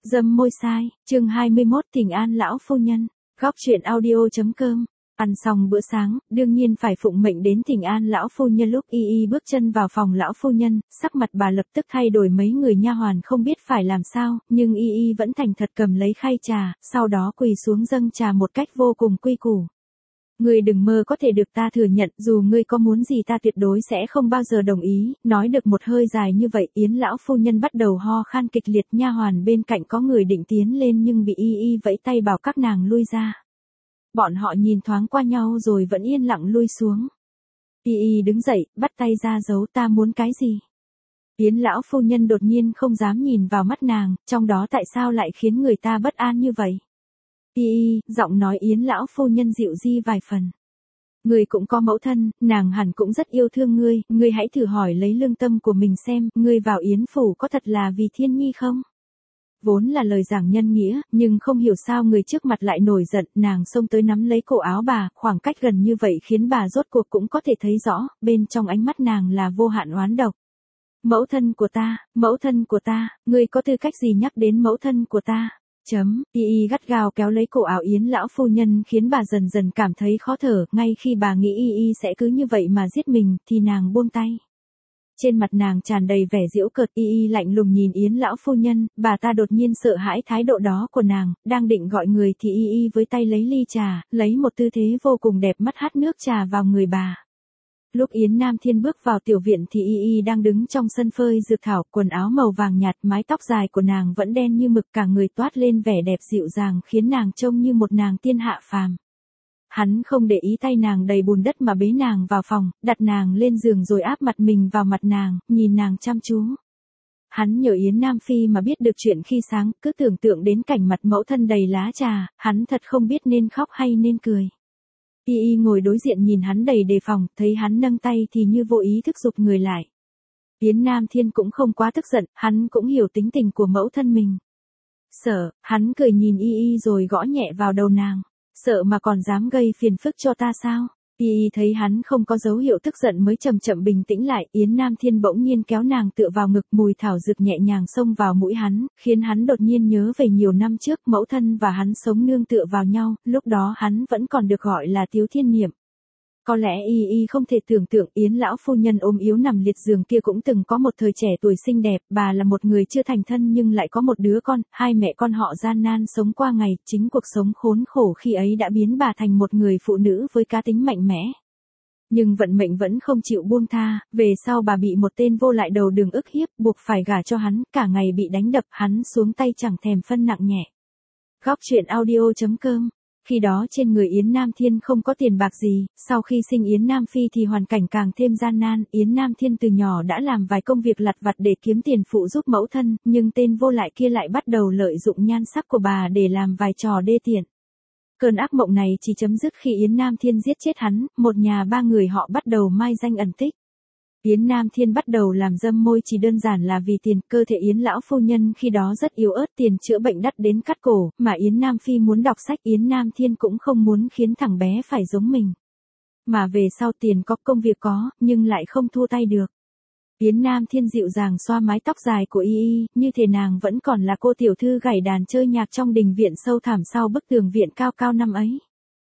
Dâm môi sai, chương 21 Thỉnh An lão phu nhân, góc truyện audio.com. Ăn xong bữa sáng, đương nhiên phải phụng mệnh đến thỉnh an lão phu nhân. Lúc Y bước chân vào phòng lão phu nhân, sắc mặt bà lập tức thay đổi, mấy người nha hoàn không biết phải làm sao, nhưng Y vẫn thành thật cầm lấy khay trà, sau đó quỳ xuống dâng trà một cách vô cùng quy củ. Ngươi đừng mơ có thể được ta thừa nhận, dù ngươi có muốn gì ta tuyệt đối sẽ không bao giờ đồng ý. Nói được một hơi dài như vậy, Yến lão phu nhân bắt đầu ho khan kịch liệt. Nha hoàn bên cạnh có người định tiến lên nhưng bị Y vẫy tay bảo các nàng lui ra. Bọn họ nhìn thoáng qua nhau rồi vẫn yên lặng lui xuống. Y đứng dậy, bắt tay ra dấu, ta muốn cái gì? Yến lão phu nhân đột nhiên không dám nhìn vào mắt nàng, trong đó tại sao lại khiến người ta bất an như vậy? Giọng nói Yến lão phu nhân dịu di vài phần. Ngươi cũng có mẫu thân, nàng hẳn cũng rất yêu thương ngươi, ngươi hãy thử hỏi lấy lương tâm của mình xem, ngươi vào Yến phủ có thật là vì Thiên Nhi không? Vốn là lời giảng nhân nghĩa, nhưng không hiểu sao người trước mặt lại nổi giận, nàng xông tới nắm lấy cổ áo bà, khoảng cách gần như vậy khiến bà rốt cuộc cũng có thể thấy rõ, bên trong ánh mắt nàng là vô hạn oán độc. Mẫu thân của ta, ngươi có tư cách gì nhắc đến mẫu thân của ta? Y gắt gao kéo lấy cổ áo Yến lão phu nhân khiến bà dần dần cảm thấy khó thở, ngay khi bà nghĩ Y sẽ cứ như vậy mà giết mình, thì nàng buông tay. Trên mặt nàng tràn đầy vẻ giễu cợt. Y lạnh lùng nhìn Yến lão phu nhân, bà ta đột nhiên sợ hãi thái độ đó của nàng, đang định gọi người thì Y với tay lấy ly trà, lấy một tư thế vô cùng đẹp mắt hắt nước trà vào người bà. Lúc Yến Nam Thiên bước vào tiểu viện thì Y đang đứng trong sân phơi dược thảo, quần áo màu vàng nhạt, mái tóc dài của nàng vẫn đen như mực, cả người toát lên vẻ đẹp dịu dàng khiến nàng trông như một nàng tiên hạ phàm. Hắn không để ý tay nàng đầy bùn đất mà bế nàng vào phòng, đặt nàng lên giường rồi áp mặt mình vào mặt nàng, nhìn nàng chăm chú. Hắn nhờ Yến Nam Phi mà biết được chuyện khi sáng, cứ tưởng tượng đến cảnh mặt mẫu thân đầy lá trà, hắn thật không biết nên khóc hay nên cười. Y ngồi đối diện nhìn hắn đầy đề phòng, thấy hắn nâng tay thì như vô ý thức giục người lại. Yến Nam Thiên cũng không quá tức giận, hắn cũng hiểu tính tình của mẫu thân mình. Sợ, hắn cười nhìn Y rồi gõ nhẹ vào đầu nàng. Sợ mà còn dám gây phiền phức cho ta sao? Y thấy hắn không có dấu hiệu tức giận mới chậm chậm bình tĩnh lại. Yến Nam Thiên bỗng nhiên kéo nàng tựa vào ngực, mùi thảo dược nhẹ nhàng xông vào mũi hắn, khiến hắn đột nhiên nhớ về nhiều năm trước mẫu thân và hắn sống nương tựa vào nhau, lúc đó hắn vẫn còn được gọi là Tiếu Thiên Niệm. Có lẽ Y không thể tưởng tượng Yến lão phu nhân ốm yếu nằm liệt giường kia cũng từng có một thời trẻ tuổi xinh đẹp, bà là một người chưa thành thân nhưng lại có một đứa con, hai mẹ con họ gian nan sống qua ngày, chính cuộc sống khốn khổ khi ấy đã biến bà thành một người phụ nữ với cá tính mạnh mẽ. Nhưng vận mệnh vẫn không chịu buông tha, về sau bà bị một tên vô lại đầu đường ức hiếp, buộc phải gả cho hắn, cả ngày bị đánh đập, hắn xuống tay chẳng thèm phân nặng nhẹ. Góc truyện audio.com. Khi đó trên người Yến Nam Thiên không có tiền bạc gì, sau khi sinh Yến Nam Phi thì hoàn cảnh càng thêm gian nan, Yến Nam Thiên từ nhỏ đã làm vài công việc lặt vặt để kiếm tiền phụ giúp mẫu thân, nhưng tên vô lại kia lại bắt đầu lợi dụng nhan sắc của bà để làm vài trò đê tiện. Cơn ác mộng này chỉ chấm dứt khi Yến Nam Thiên giết chết hắn, một nhà ba người họ bắt đầu mai danh ẩn tích. Yến Nam Thiên bắt đầu làm dâm môi chỉ đơn giản là vì tiền, cơ thể Yến lão phu nhân khi đó rất yếu ớt, tiền chữa bệnh đắt đến cắt cổ, mà Yến Nam Phi muốn đọc sách, Yến Nam Thiên cũng không muốn khiến thằng bé phải giống mình. Mà về sau tiền có, công việc có, nhưng lại không thua tay được. Yến Nam Thiên dịu dàng xoa mái tóc dài của Y, như thể nàng vẫn còn là cô tiểu thư gảy đàn chơi nhạc trong đình viện sâu thẳm sau bức tường viện cao cao năm ấy.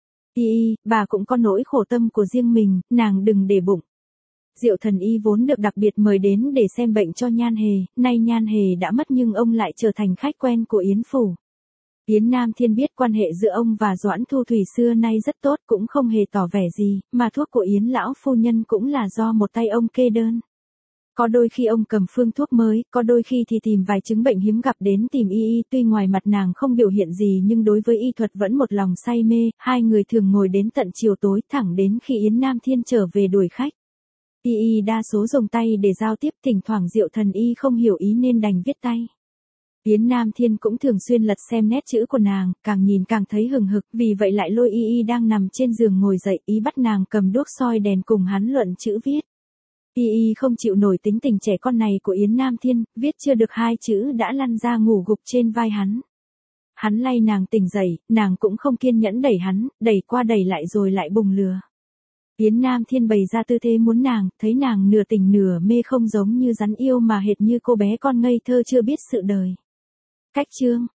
Bà cũng có nỗi khổ tâm của riêng mình, nàng đừng để bụng. Diệu Thần Y vốn được đặc biệt mời đến để xem bệnh cho Nhan Hề, nay Nhan Hề đã mất nhưng ông lại trở thành khách quen của Yến phủ. Yến Nam Thiên biết quan hệ giữa ông và Doãn Thu Thủy xưa nay rất tốt, cũng không hề tỏ vẻ gì, mà thuốc của Yến lão phu nhân cũng là do một tay ông kê đơn. Có đôi khi ông cầm phương thuốc mới, có đôi khi thì tìm vài chứng bệnh hiếm gặp đến tìm Y, tuy ngoài mặt nàng không biểu hiện gì nhưng đối với y thuật vẫn một lòng say mê, hai người thường ngồi đến tận chiều tối, thẳng đến khi Yến Nam Thiên trở về đuổi khách. Y đa số dùng tay để giao tiếp, thỉnh thoảng Diệu Thần Y không hiểu ý nên đành viết tay. Yến Nam Thiên cũng thường xuyên lật xem nét chữ của nàng, càng nhìn càng thấy hừng hực, vì vậy lại lôi Y đang nằm trên giường ngồi dậy, ý bắt nàng cầm đuốc soi đèn cùng hắn luận chữ viết. Y không chịu nổi tính tình trẻ con này của Yến Nam Thiên, viết chưa được hai chữ đã lăn ra ngủ gục trên vai hắn. Hắn lay nàng tỉnh dậy, nàng cũng không kiên nhẫn đẩy hắn, đẩy qua đẩy lại rồi lại bùng lừa. Yến Nam Thiên bày ra tư thế muốn nàng, thấy nàng nửa tỉnh nửa mê, không giống như rắn yêu mà hệt như cô bé con ngây thơ chưa biết sự đời. Cách chương